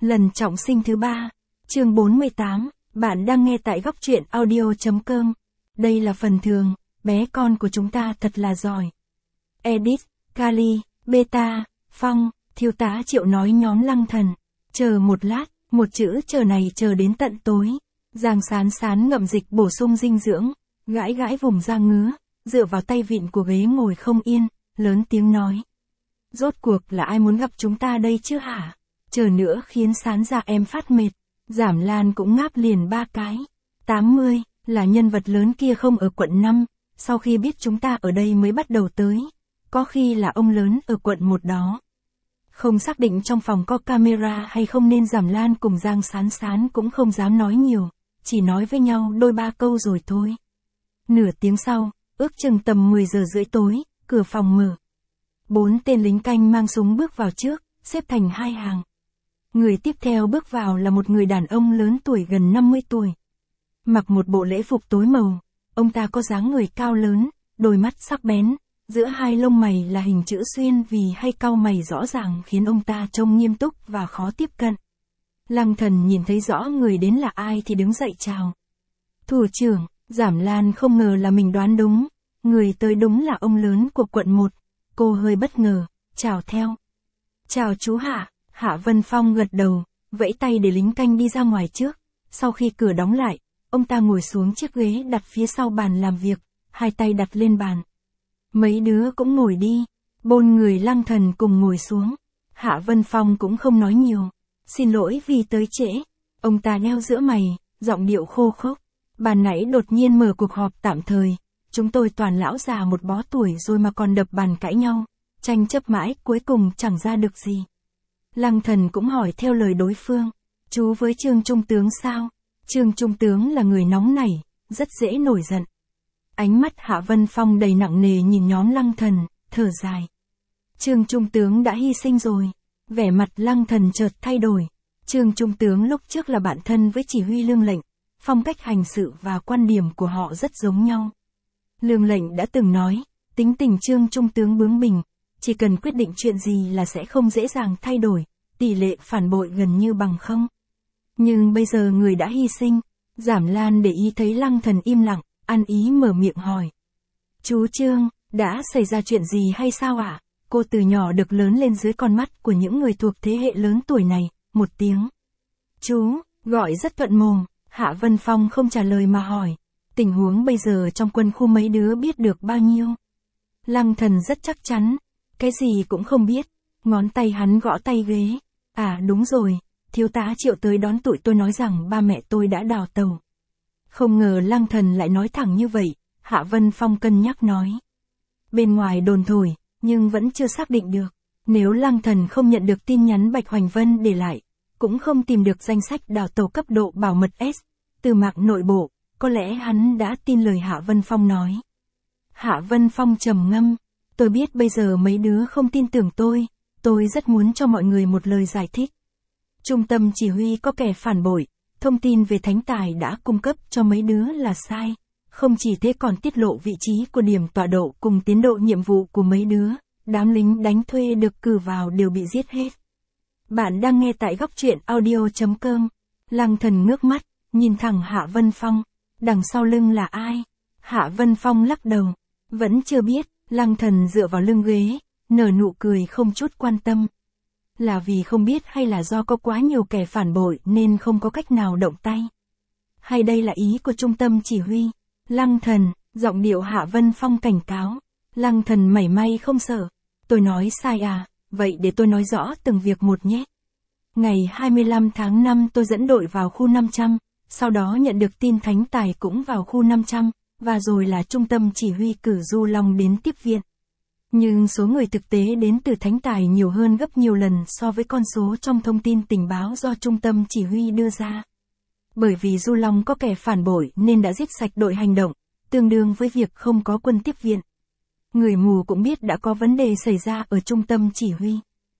Lần trọng sinh thứ 3, chương 48, bạn đang nghe tại góc truyện audio.com. Đây là phần thường, bé con của chúng ta thật là giỏi. Edit, Kali, Beta, Phong, thiếu tá Triệu nói nhóm Lăng Thần. Chờ một lát, một chữ chờ này chờ đến tận tối. Giang Sán Sán ngậm dịch bổ sung dinh dưỡng, gãi gãi vùng da ngứa, dựa vào tay vịn của ghế ngồi không yên, lớn tiếng nói. Rốt cuộc là ai muốn gặp chúng ta đây chứ hả? Chờ nữa khiến Sán ra em phát mệt. Giảm Lan cũng ngáp liền 3 cái. 80, là nhân vật lớn kia không ở quận 5, sau khi biết chúng ta ở đây mới bắt đầu tới. Có khi là ông lớn ở quận 1 đó. Không xác định trong phòng có camera hay không nên Giảm Lan cùng Giang Sán Sán cũng không dám nói nhiều, chỉ nói với nhau đôi ba câu rồi thôi. Nửa tiếng sau, ước chừng tầm 10 giờ rưỡi tối, cửa phòng mở. 4 tên lính canh mang súng bước vào trước, xếp thành 2 hàng. Người tiếp theo bước vào là một người đàn ông lớn tuổi gần 50 tuổi. Mặc một bộ lễ phục tối màu, ông ta có dáng người cao lớn, đôi mắt sắc bén, giữa hai lông mày là hình chữ xuyên vì hay cau mày rõ ràng khiến ông ta trông nghiêm túc và khó tiếp cận. Lăng Thần nhìn thấy rõ người đến là ai thì đứng dậy chào. Thủ trưởng, Giảm Lan không ngờ là mình đoán đúng, người tới đúng là ông lớn của quận 1. Cô hơi bất ngờ, chào theo. Chào chú Hạ. Hạ Vân Phong gật đầu, vẫy tay để lính canh đi ra ngoài trước. Sau khi cửa đóng lại, ông ta ngồi xuống chiếc ghế đặt phía sau bàn làm việc, hai tay đặt lên bàn. Mấy đứa cũng ngồi đi. 4 người Lăng Thần cùng ngồi xuống. Hạ Vân Phong cũng không nói nhiều. Xin lỗi vì tới trễ. Ông ta nheo giữa mày, giọng điệu khô khốc. Ban nãy đột nhiên mở cuộc họp tạm thời. Chúng tôi toàn lão già một bó tuổi rồi mà còn đập bàn cãi nhau. Tranh chấp mãi cuối cùng chẳng ra được gì. Lăng Thần cũng hỏi theo lời đối phương. Chú với Trương Trung tướng sao? Trương Trung tướng là người nóng nảy, rất dễ nổi giận. Ánh mắt Hạ Vân Phong đầy nặng nề nhìn nhóm Lăng Thần, thở dài. Trương Trung tướng đã hy sinh rồi. Vẻ mặt Lăng Thần chợt thay đổi. Trương Trung tướng lúc trước là bạn thân với chỉ huy Lương Lệnh. Phong cách hành sự và quan điểm của họ rất giống nhau. Lương Lệnh đã từng nói, tính tình Trương Trung tướng bướng bỉnh. Chỉ cần quyết định chuyện gì là sẽ không dễ dàng thay đổi, tỷ lệ phản bội gần như bằng không. Nhưng bây giờ người đã hy sinh, Giảm Lan để ý thấy Lăng Thần im lặng, ăn ý mở miệng hỏi. Chú Trương, đã xảy ra chuyện gì hay sao ạ? Cô từ nhỏ được lớn lên dưới con mắt của những người thuộc thế hệ lớn tuổi này, một tiếng. Chú, gọi rất thuận mồm, Hạ Vân Phong không trả lời mà hỏi. Tình huống bây giờ trong quân khu mấy đứa biết được bao nhiêu? Lăng Thần rất chắc chắn. Cái gì cũng không biết, ngón tay hắn gõ tay ghế. À đúng rồi, thiếu tá Triệu tới đón tụi tôi nói rằng ba mẹ tôi đã đào tàu. Không ngờ Lăng Thần lại nói thẳng như vậy, Hạ Vân Phong cân nhắc nói. Bên ngoài đồn thổi, nhưng vẫn chưa xác định được. Nếu Lăng Thần không nhận được tin nhắn Bạch Hoành Vân để lại, cũng không tìm được danh sách đào tàu cấp độ bảo mật S, từ mạng nội bộ, có lẽ hắn đã tin lời Hạ Vân Phong nói. Hạ Vân Phong trầm ngâm. Tôi biết bây giờ mấy đứa không tin tưởng tôi rất muốn cho mọi người một lời giải thích. Trung tâm chỉ huy có kẻ phản bội, thông tin về Thánh Tài đã cung cấp cho mấy đứa là sai. Không chỉ thế còn tiết lộ vị trí của điểm tọa độ cùng tiến độ nhiệm vụ của mấy đứa, đám lính đánh thuê được cử vào đều bị giết hết. Bạn đang nghe tại góc truyện audio.com. Lăng Thần ngước mắt, nhìn thẳng Hạ Vân Phong. Đằng sau lưng là ai? Hạ Vân Phong lắc đầu. Vẫn chưa biết. Lăng Thần dựa vào lưng ghế, nở nụ cười không chút quan tâm. Là vì không biết hay là do có quá nhiều kẻ phản bội nên không có cách nào động tay? Hay đây là ý của trung tâm chỉ huy? Lăng Thần, giọng điệu Hạ Vân Phong cảnh cáo. Lăng Thần mảy may không sợ. Tôi nói sai à, vậy để tôi nói rõ từng việc một nhé. Ngày 25 tháng 5 tôi dẫn đội vào khu 500, sau đó nhận được tin Thánh Tài cũng vào khu 500. Và rồi là trung tâm chỉ huy cử Du Long đến tiếp viện. Nhưng số người thực tế đến từ Thánh Tài nhiều hơn gấp nhiều lần so với con số trong thông tin tình báo do trung tâm chỉ huy đưa ra. Bởi vì Du Long có kẻ phản bội nên đã giết sạch đội hành động, tương đương với việc không có quân tiếp viện. Người mù cũng biết đã có vấn đề xảy ra ở trung tâm chỉ huy.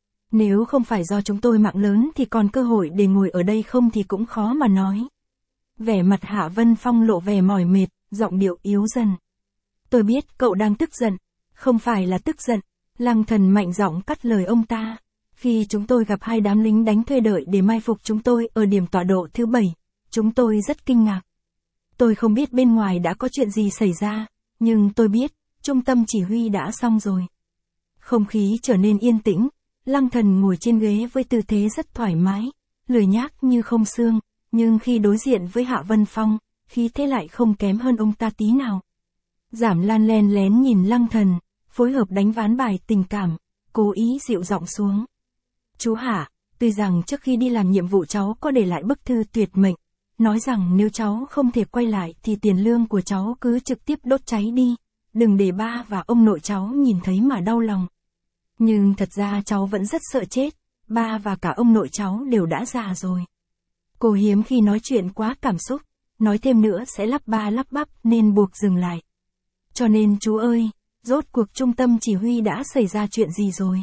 Nếu không phải do chúng tôi mạng lớn thì còn cơ hội để ngồi ở đây không thì cũng khó mà nói. Vẻ mặt Hạ Vân Phong lộ vẻ mỏi mệt. Giọng điệu yếu dần. Tôi biết cậu đang tức giận. Không phải là tức giận. Lăng Thần mạnh giọng cắt lời ông ta. Khi chúng tôi gặp hai đám lính đánh thuê đợi để mai phục chúng tôi ở điểm tọa độ thứ 7, chúng tôi rất kinh ngạc. Tôi không biết bên ngoài đã có chuyện gì xảy ra, nhưng tôi biết, trung tâm chỉ huy đã xong rồi. Không khí trở nên yên tĩnh, Lăng Thần ngồi trên ghế với tư thế rất thoải mái, lười nhác như không xương, nhưng khi đối diện với Hạ Vân Phong, khí thế lại không kém hơn ông ta tí nào. Giảm Lan len lén nhìn Lăng Thần, phối hợp đánh ván bài tình cảm, cố ý dịu giọng xuống. Chú Hạ, tuy rằng trước khi đi làm nhiệm vụ cháu có để lại bức thư tuyệt mệnh, nói rằng nếu cháu không thể quay lại thì tiền lương của cháu cứ trực tiếp đốt cháy đi, đừng để ba và ông nội cháu nhìn thấy mà đau lòng. Nhưng thật ra cháu vẫn rất sợ chết, ba và cả ông nội cháu đều đã già rồi. Cô hiếm khi nói chuyện quá cảm xúc, nói thêm nữa sẽ lắp ba lắp bắp nên buộc dừng lại. Cho nên chú ơi, rốt cuộc trung tâm chỉ huy đã xảy ra chuyện gì rồi?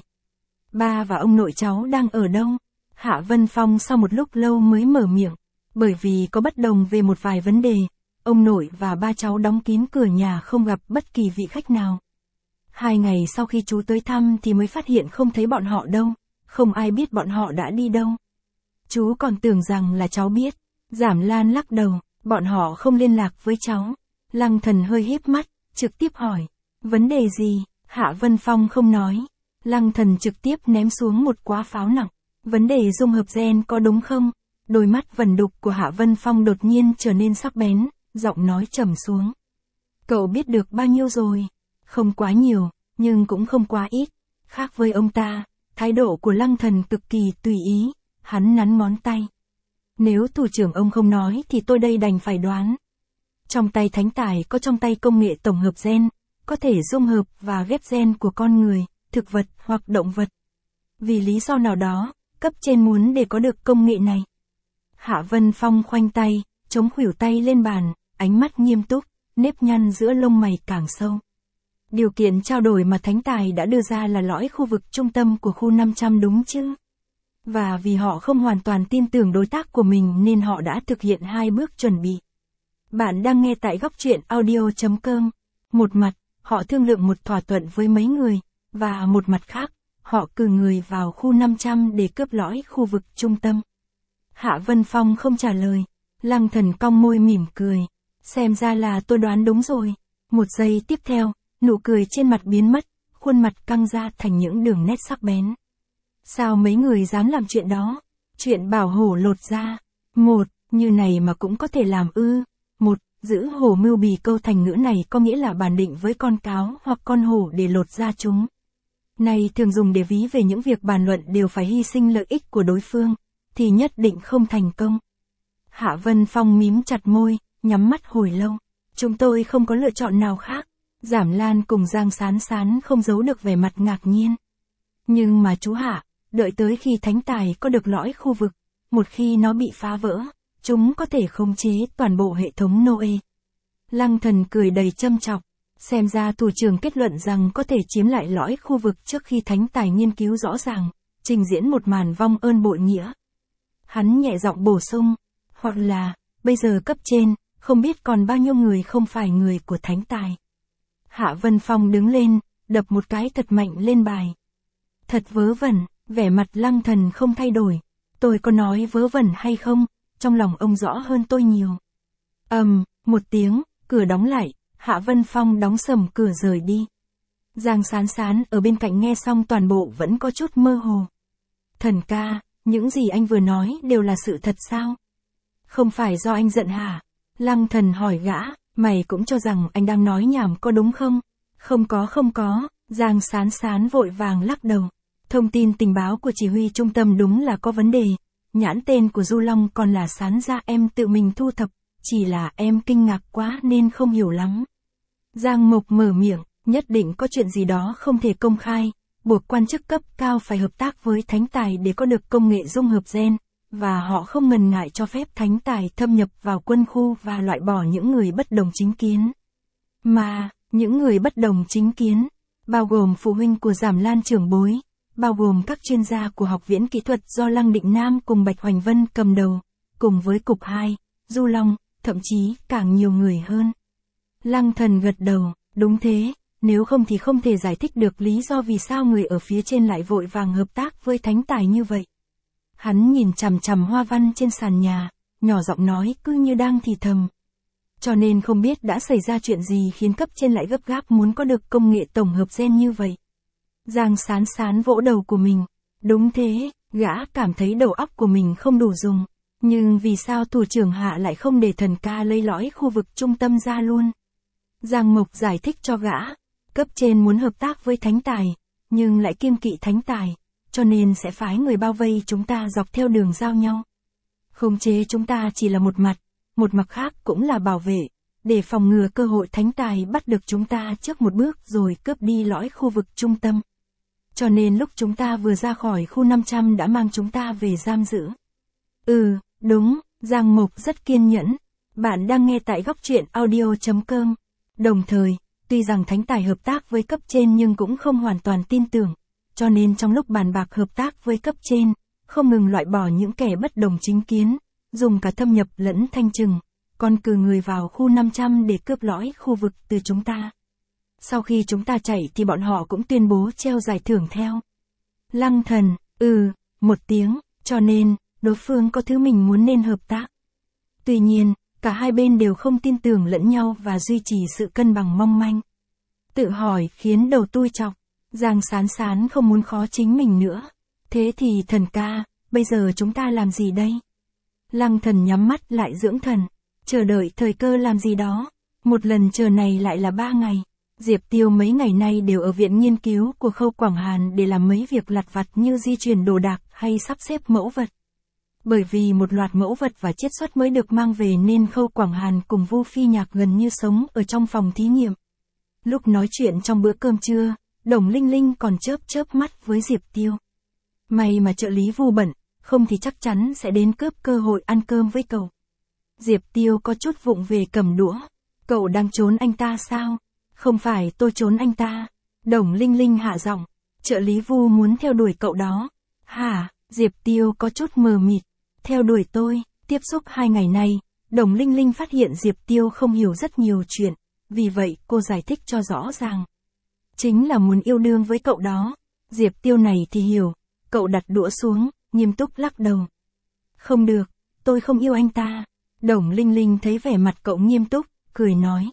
Ba và ông nội cháu đang ở đâu? Hạ Vân Phong sau một lúc lâu mới mở miệng, bởi vì có bất đồng về một vài vấn đề, ông nội và ba cháu đóng kín cửa nhà không gặp bất kỳ vị khách nào. 2 ngày sau khi chú tới thăm thì mới phát hiện không thấy bọn họ đâu, không ai biết bọn họ đã đi đâu. Chú còn tưởng rằng là cháu biết. Giảm Lan lắc đầu, bọn họ không liên lạc với cháu. Lăng Thần hơi híp mắt, trực tiếp hỏi, vấn đề gì? Hạ Vân Phong không nói. Lăng Thần trực tiếp ném xuống một quả pháo nặng, vấn đề dung hợp gen có đúng không? Đôi mắt vẩn đục của Hạ Vân Phong đột nhiên trở nên sắc bén, giọng nói trầm xuống. Cậu biết được bao nhiêu rồi? Không quá nhiều, nhưng cũng không quá ít. Khác với ông ta, thái độ của Lăng Thần cực kỳ tùy ý, hắn nắn ngón tay. Nếu thủ trưởng ông không nói thì tôi đây đành phải đoán. Trong tay Thánh Tài có trong tay công nghệ tổng hợp gen, có thể dung hợp và ghép gen của con người, thực vật hoặc động vật. Vì lý do nào đó, cấp trên muốn để có được công nghệ này. Hạ Vân Phong khoanh tay, chống khuỷu tay lên bàn, ánh mắt nghiêm túc, nếp nhăn giữa lông mày càng sâu. Điều kiện trao đổi mà Thánh Tài đã đưa ra là lõi khu vực trung tâm của khu 500 đúng chứ? Và vì họ không hoàn toàn tin tưởng đối tác của mình nên họ đã thực hiện 2 bước chuẩn bị. Bạn đang nghe tại góc truyện audio.com. Một mặt, họ thương lượng một thỏa thuận với mấy người, và một mặt khác, họ cử người vào khu 500 để cướp lõi khu vực trung tâm. Hạ Vân Phong không trả lời. Lăng Thần cong môi mỉm cười. Xem ra là tôi đoán đúng rồi. Một giây tiếp theo, nụ cười trên mặt biến mất, khuôn mặt căng ra thành những đường nét sắc bén. Sao mấy người dám làm chuyện đó? Chuyện bảo hổ lột da. Một, như này mà cũng có thể làm ư? Một, giữ hổ mưu bì câu thành ngữ này có nghĩa là bàn định với con cáo hoặc con hổ để lột da chúng. Này thường dùng để ví về những việc bàn luận đều phải hy sinh lợi ích của đối phương, thì nhất định không thành công. Hạ Vân Phong mím chặt môi, nhắm mắt hồi lâu. Chúng tôi không có lựa chọn nào khác. Giảm Lan cùng Giang Sán Sán không giấu được vẻ mặt ngạc nhiên. Nhưng mà chú Hạ, đợi tới khi Thánh Tài có được lõi khu vực, một khi nó bị phá vỡ, chúng có thể khống chế toàn bộ hệ thống Noe. Lăng Thần cười đầy châm chọc, xem ra thủ trưởng kết luận rằng có thể chiếm lại lõi khu vực trước khi Thánh Tài nghiên cứu rõ ràng, trình diễn một màn vong ơn bội nghĩa. Hắn nhẹ giọng bổ sung, hoặc là, bây giờ cấp trên, không biết còn bao nhiêu người không phải người của Thánh Tài. Hạ Vân Phong đứng lên, đập một cái thật mạnh lên bài. Thật vớ vẩn, vẻ mặt Lăng Thần không thay đổi. Tôi có nói vớ vẩn hay không, trong lòng ông rõ hơn tôi nhiều. Một tiếng, cửa đóng lại, Hạ Vân Phong đóng sầm cửa rời đi. Giang Sán Sán ở bên cạnh nghe xong toàn bộ vẫn có chút mơ hồ. Thần ca, những gì anh vừa nói đều là sự thật sao? Không phải do anh giận hả? Lăng Thần hỏi gã, mày cũng cho rằng anh đang nói nhảm có đúng không? Không có, Giang Sán Sán vội vàng lắc đầu. Thông tin tình báo của chỉ huy trung tâm đúng là có vấn đề. Nhãn tên của Du Long còn là Sán ra em tự mình thu thập, chỉ là em kinh ngạc quá nên không hiểu lắm. Giang Mộc mở miệng, nhất định có chuyện gì đó không thể công khai, buộc quan chức cấp cao phải hợp tác với Thánh Tài để có được công nghệ dung hợp gen, và họ không ngần ngại cho phép Thánh Tài thâm nhập vào quân khu và loại bỏ những người bất đồng chính kiến. Mà, những người bất đồng chính kiến, bao gồm phụ huynh của Giảm Lan trưởng bối, bao gồm các chuyên gia của Học viện Kỹ thuật do Lăng Định Nam cùng Bạch Hoành Vân cầm đầu, cùng với Cục 2, Du Long, thậm chí càng nhiều người hơn. Lăng Thần gật đầu, đúng thế, Nếu không thì không thể giải thích được lý do vì sao người ở phía trên lại vội vàng hợp tác với thánh tài như vậy. Hắn nhìn chằm chằm hoa văn trên sàn nhà, nhỏ giọng nói cứ như đang thì thầm. Cho nên không biết đã xảy ra chuyện gì khiến cấp trên lại gấp gáp muốn có được công nghệ tổng hợp gen như vậy. Giang Sán Sán vỗ đầu của mình. Đúng thế, gã cảm thấy đầu óc của mình không đủ dùng. Nhưng vì sao thủ trưởng Hạ lại không để thần ca lấy lõi khu vực trung tâm ra luôn? Giang Mộc giải thích cho gã. Cấp trên muốn hợp tác với thánh tài, nhưng lại kiêng kỵ thánh tài, cho nên sẽ phái người bao vây chúng ta dọc theo đường giao nhau. Khống chế chúng ta chỉ là một mặt khác cũng là bảo vệ, để phòng ngừa cơ hội thánh tài bắt được chúng ta trước một bước rồi cướp đi lõi khu vực trung tâm. Cho nên lúc chúng ta vừa ra khỏi khu 500 đã mang chúng ta về giam giữ. Ừ, đúng, Giang Mộc rất kiên nhẫn. Bạn đang nghe tại góc truyện audio.com. Đồng thời, tuy rằng thánh tài hợp tác với cấp trên nhưng cũng không hoàn toàn tin tưởng. Cho nên trong lúc bàn bạc hợp tác với cấp trên, không ngừng loại bỏ những kẻ bất đồng chính kiến, dùng cả thâm nhập lẫn thanh trừng, còn cử người vào khu 500 để cướp lõi khu vực từ chúng ta. Sau khi chúng ta chạy thì bọn họ cũng tuyên bố treo giải thưởng theo. Lăng Thần, một tiếng, cho nên, đối phương có thứ mình muốn nên hợp tác. Tuy nhiên, cả hai bên đều không tin tưởng lẫn nhau và duy trì sự cân bằng mong manh. Tự hỏi khiến đầu tui chọc, Giang Sán Sán không muốn khó chính mình nữa. Thế thì thần ca, bây giờ chúng ta làm gì đây? Lăng Thần nhắm mắt lại dưỡng thần, chờ đợi thời cơ làm gì đó. Một lần chờ này lại là 3 ngày. Diệp Tiêu mấy ngày nay đều ở viện nghiên cứu của Khâu Quảng Hàn để làm mấy việc lặt vặt như di chuyển đồ đạc hay sắp xếp mẫu vật. Bởi vì một loạt mẫu vật và chiết xuất mới được mang về nên Khâu Quảng Hàn cùng Vu Phi Nhạc gần như sống ở trong phòng thí nghiệm. Lúc nói chuyện trong bữa cơm trưa, Đồng Linh Linh còn chớp mắt với Diệp Tiêu. May mà trợ lý Vu bận, không thì chắc chắn sẽ đến cướp cơ hội ăn cơm với cậu. Diệp Tiêu có chút vụng về cầm đũa. Cậu đang trốn anh ta sao? Không phải tôi trốn anh ta. Đồng Linh Linh hạ giọng. Trợ lý Vu muốn theo đuổi cậu đó. Hả? Diệp Tiêu có chút mờ mịt. Theo đuổi tôi. Tiếp xúc 2 ngày nay, Đồng Linh Linh phát hiện Diệp Tiêu không hiểu rất nhiều chuyện. Vì vậy cô giải thích cho rõ ràng. Chính là muốn yêu đương với cậu đó. Diệp Tiêu này thì hiểu. Cậu đặt đũa xuống, nghiêm túc lắc đầu. Không được, tôi không yêu anh ta. Đồng Linh Linh thấy vẻ mặt cậu nghiêm túc, cười nói.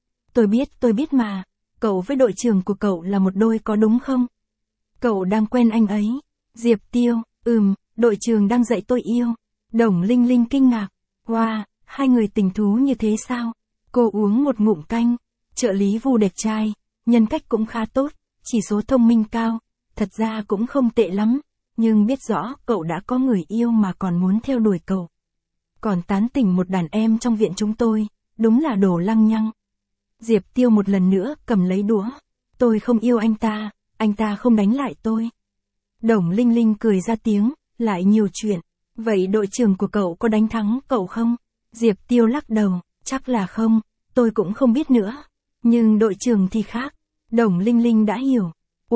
Tôi biết mà, cậu với đội trưởng của cậu là một đôi có đúng không? Cậu đang quen anh ấy. Diệp Tiêu, đội trưởng đang dạy tôi yêu. Đồng Linh Linh kinh ngạc. Wow, hai người tình thú như thế sao? Cô uống một ngụm canh. Trợ lý Vu đẹp trai, nhân cách cũng khá tốt, chỉ số thông minh cao, thật ra cũng không tệ lắm, nhưng biết rõ cậu đã có người yêu mà còn muốn theo đuổi cậu. Còn tán tỉnh một đàn em trong viện chúng tôi, đúng là đồ lăng nhăng. Diệp Tiêu một lần nữa cầm lấy đũa. Tôi không yêu anh ta không đánh lại tôi. Đồng Linh Linh cười ra tiếng, lại nhiều chuyện. Vậy đội trưởng của cậu có đánh thắng cậu không? Diệp Tiêu lắc đầu, chắc là không, tôi cũng không biết nữa. Nhưng đội trưởng thì khác. Đồng Linh Linh đã hiểu.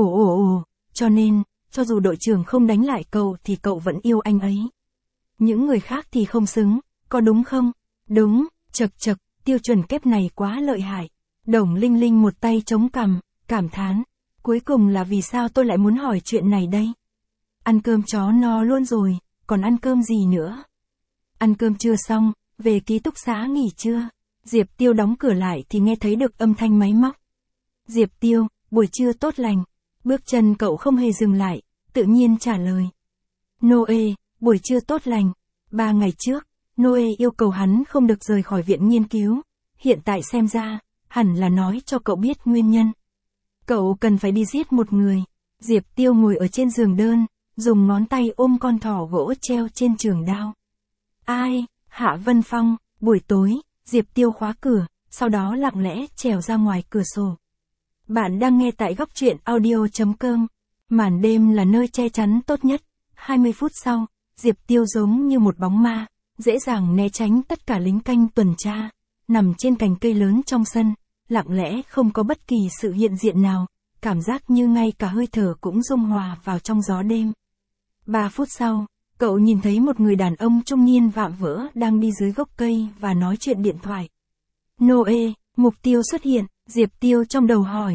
Cho nên, cho dù đội trưởng không đánh lại cậu thì cậu vẫn yêu anh ấy. Những người khác thì không xứng, có đúng không? Đúng, chật, tiêu chuẩn kép này quá lợi hại. Đồng Linh Linh một tay chống cằm, cảm thán. Cuối cùng là vì sao tôi lại muốn hỏi chuyện này đây? Ăn cơm chó no luôn rồi, còn ăn cơm gì nữa? Ăn cơm chưa xong, về ký túc xá nghỉ trưa. Diệp Tiêu đóng cửa lại thì nghe thấy được âm thanh máy móc. Diệp Tiêu, buổi trưa tốt lành. Bước chân cậu không hề dừng lại, tự nhiên trả lời. Noe, buổi trưa tốt lành. 3 ngày trước, Noe yêu cầu hắn không được rời khỏi viện nghiên cứu. Hiện tại xem ra, hẳn là nói cho cậu biết nguyên nhân. Cậu cần phải đi giết một người. Diệp Tiêu ngồi ở trên giường đơn, dùng ngón tay ôm con thỏ gỗ treo trên trường đao. Ai? Hạ Vân Phong. Buổi tối, Diệp Tiêu khóa cửa, sau đó lặng lẽ trèo ra ngoài cửa sổ. Bạn đang nghe tại góc truyện audio.com. Màn đêm là nơi che chắn tốt nhất. 20 phút sau, Diệp Tiêu giống như một bóng ma, dễ dàng né tránh tất cả lính canh tuần tra, nằm trên cành cây lớn trong sân, lặng lẽ không có bất kỳ sự hiện diện nào, cảm giác như ngay cả hơi thở cũng dung hòa vào trong gió đêm. 3 phút sau, cậu nhìn thấy một người đàn ông trung niên vạm vỡ đang đi dưới gốc cây và nói chuyện điện thoại. Noe, mục tiêu xuất hiện, Diệp Tiêu trong đầu hỏi.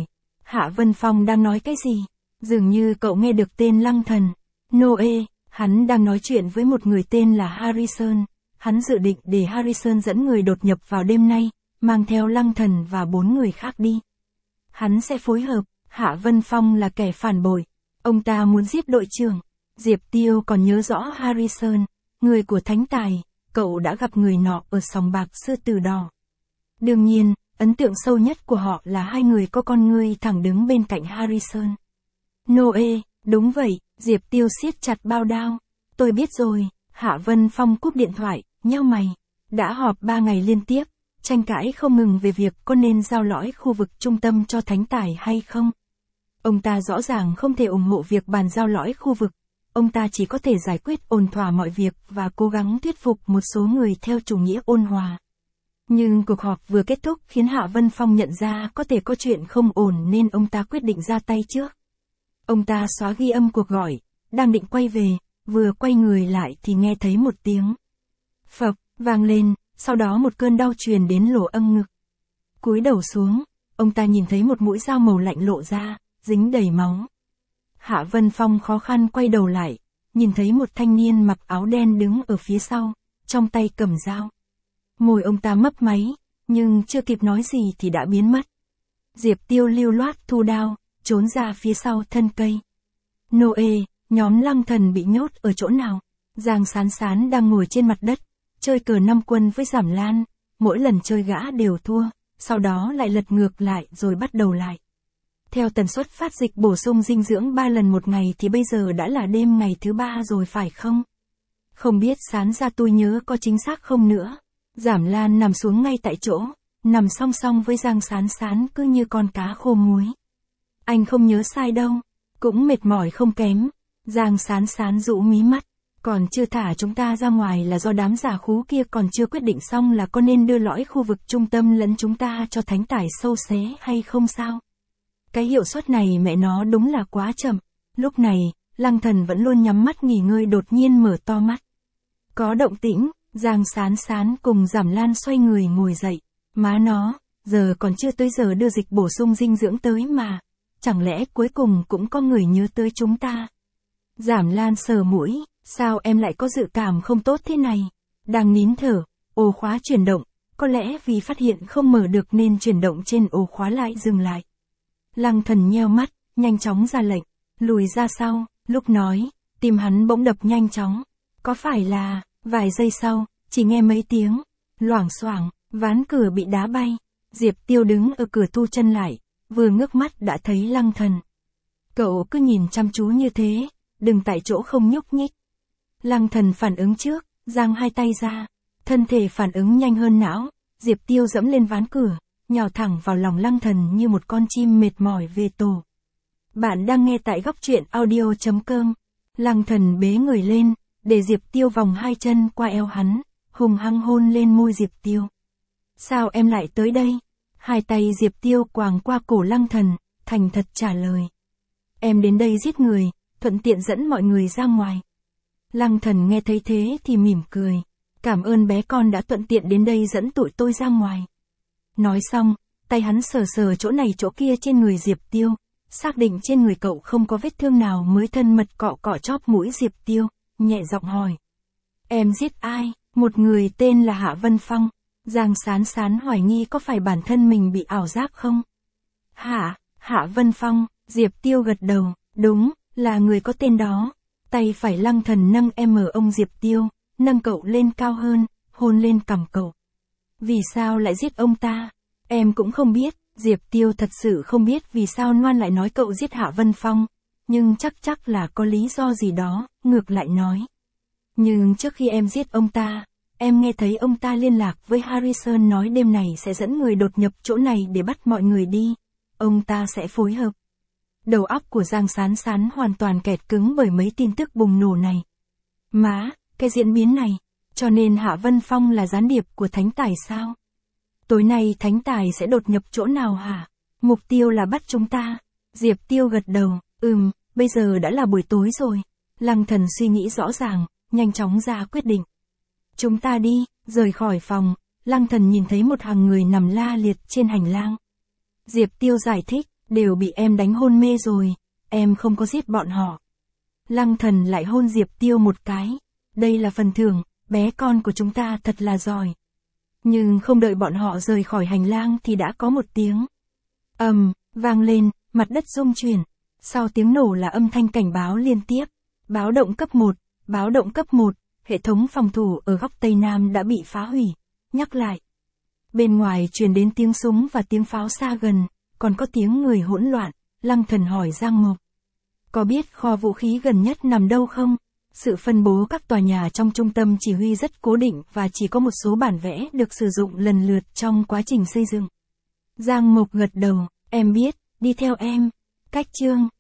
Hạ Vân Phong đang nói cái gì? Dường như cậu nghe được tên Lăng Thần. Noe, hắn đang nói chuyện với một người tên là Harrison. Hắn dự định để Harrison dẫn người đột nhập vào đêm nay, mang theo Lăng Thần và 4 người khác đi. Hắn sẽ phối hợp. Hạ Vân Phong là kẻ phản bội. Ông ta muốn giết đội trưởng. Diệp Tiêu còn nhớ rõ Harrison, người của Thánh Tài. Cậu đã gặp người nọ ở sòng bạc Sư Tử Đỏ. Đương nhiên, ấn tượng sâu nhất của họ là hai người có con ngươi thẳng đứng bên cạnh Harrison. Noe, đúng vậy, Diệp Tiêu siết chặt bao đao. Tôi biết rồi. Hạ Vân Phong cúp điện thoại, nheo mày. Đã họp 3 ngày liên tiếp, tranh cãi không ngừng về việc có nên giao lõi khu vực trung tâm cho Thánh Tài hay không. Ông ta rõ ràng không thể ủng hộ việc bàn giao lõi khu vực. Ông ta chỉ có thể giải quyết ổn thỏa mọi việc và cố gắng thuyết phục một số người theo chủ nghĩa ôn hòa. Nhưng cuộc họp vừa kết thúc khiến Hạ Vân Phong nhận ra có thể có chuyện không ổn nên ông ta quyết định ra tay trước. Ông ta xóa ghi âm cuộc gọi, đang định quay về, vừa quay người lại thì nghe thấy một tiếng phập vang lên, sau đó một cơn đau truyền đến lỗ âm ngực. Cúi đầu xuống, ông ta nhìn thấy một mũi dao màu lạnh lộ ra, dính đầy máu. Hạ Vân Phong khó khăn quay đầu lại, nhìn thấy một thanh niên mặc áo đen đứng ở phía sau, trong tay cầm dao. Môi ông ta mấp máy, nhưng chưa kịp nói gì thì đã biến mất. Diệp Tiêu lưu loát thu đao, trốn ra phía sau thân cây. Noe, nhóm Lăng Thần bị nhốt ở chỗ nào? Giang Sán Sán đang ngồi trên mặt đất, chơi cờ 5 quân với Giảm Lan, mỗi lần chơi gã đều thua, sau đó lại lật ngược lại rồi bắt đầu lại. Theo tần suất phát dịch bổ sung dinh dưỡng 3 lần một ngày thì bây giờ đã là đêm ngày thứ 3 rồi phải không? Không biết Sán ra tôi nhớ có chính xác không nữa. Giảm Lan nằm xuống ngay tại chỗ, nằm song song với Giang Sán Sán cứ như con cá khô muối. Anh không nhớ sai đâu, cũng mệt mỏi không kém. Giang Sán Sán rũ mí mắt, còn chưa thả chúng ta ra ngoài là do đám giả khú kia còn chưa quyết định xong là có nên đưa lõi khu vực trung tâm lẫn chúng ta cho Thánh Tài sâu xé hay không sao? Cái hiệu suất này mẹ nó đúng là quá chậm. Lúc này, Lăng Thần vẫn luôn nhắm mắt nghỉ ngơi đột nhiên mở to mắt. Có động tĩnh, Giang Sán Sán cùng Giảm Lan xoay người ngồi dậy. Má nó, giờ còn chưa tới giờ đưa dịch bổ sung dinh dưỡng tới mà. Chẳng lẽ cuối cùng cũng có người nhớ tới chúng ta? Giảm Lan sờ mũi, sao em lại có dự cảm không tốt thế này? Đang nín thở, ổ khóa chuyển động, có lẽ vì phát hiện không mở được nên chuyển động trên ổ khóa lại dừng lại. Lăng Thần nheo mắt, nhanh chóng ra lệnh, lùi ra sau, lúc nói, tim hắn bỗng đập nhanh chóng. Có phải là, vài giây sau, chỉ nghe mấy tiếng, loảng xoảng, ván cửa bị đá bay. Diệp Tiêu đứng ở cửa thu chân lại, vừa ngước mắt đã thấy Lăng Thần. Cậu cứ nhìn chăm chú như thế, đừng tại chỗ không nhúc nhích. Lăng Thần phản ứng trước, giang hai tay ra, thân thể phản ứng nhanh hơn não, Diệp Tiêu dẫm lên ván cửa, nhào thẳng vào lòng Lăng Thần như một con chim mệt mỏi về tổ. Bạn đang nghe tại góc truyện audio.com. Lăng Thần bế người lên, để Diệp Tiêu vòng hai chân qua eo hắn, hùng hăng hôn lên môi Diệp Tiêu. Sao em lại tới đây? Hai tay Diệp Tiêu quàng qua cổ Lăng Thần, thành thật trả lời. Em đến đây giết người, thuận tiện dẫn mọi người ra ngoài. Lăng Thần nghe thấy thế thì mỉm cười. Cảm ơn bé con đã thuận tiện đến đây dẫn tụi tôi ra ngoài. Nói xong, tay hắn sờ sờ chỗ này chỗ kia trên người Diệp Tiêu, xác định trên người cậu không có vết thương nào mới thân mật cọ cọ chóp mũi Diệp Tiêu, nhẹ giọng hỏi. Em giết ai? Một người tên là Hạ Vân Phong. Giang Sán Sán hoài nghi có phải bản thân mình bị ảo giác không? Hạ Vân Phong, Diệp Tiêu gật đầu, đúng, là người có tên đó. Tay phải Lăng Thần nâng ông Diệp Tiêu, nâng cậu lên cao hơn, hôn lên cằm cậu. Vì sao lại giết ông ta? Em cũng không biết, Diệp Tiêu thật sự không biết vì sao Loan lại nói cậu giết Hạ Vân Phong, nhưng chắc là có lý do gì đó, ngược lại nói. Nhưng trước khi em giết ông ta, em nghe thấy ông ta liên lạc với Harrison nói đêm này sẽ dẫn người đột nhập chỗ này để bắt mọi người đi. Ông ta sẽ phối hợp. Đầu óc của Giang Sán Sán hoàn toàn kẹt cứng bởi mấy tin tức bùng nổ này. Má, cái diễn biến này, cho nên Hạ Vân Phong là gián điệp của Thánh Tài sao? Tối nay Thánh Tài sẽ đột nhập chỗ nào hả? Mục tiêu là bắt chúng ta. Diệp Tiêu gật đầu, bây giờ đã là buổi tối rồi. Lăng Thần suy nghĩ rõ ràng, nhanh chóng ra quyết định. Chúng ta đi, rời khỏi phòng, Lăng Thần nhìn thấy một hàng người nằm la liệt trên hành lang. Diệp Tiêu giải thích, đều bị em đánh hôn mê rồi, em không có giết bọn họ. Lăng Thần lại hôn Diệp Tiêu một cái. Đây là phần thưởng, bé con của chúng ta thật là giỏi. Nhưng không đợi bọn họ rời khỏi hành lang thì đã có một tiếng vang lên, mặt đất rung chuyển. Sau tiếng nổ là âm thanh cảnh báo liên tiếp. Báo động cấp 1, báo động cấp 1, hệ thống phòng thủ ở góc Tây Nam đã bị phá hủy. Nhắc lại. Bên ngoài truyền đến tiếng súng và tiếng pháo xa gần, còn có tiếng người hỗn loạn. Lăng Thần hỏi Giang Mộc. Có biết kho vũ khí gần nhất nằm đâu không? Sự phân bố các tòa nhà trong trung tâm chỉ huy rất cố định và chỉ có một số bản vẽ được sử dụng lần lượt trong quá trình xây dựng. Giang Mộc gật đầu, em biết, đi theo em. Cách chương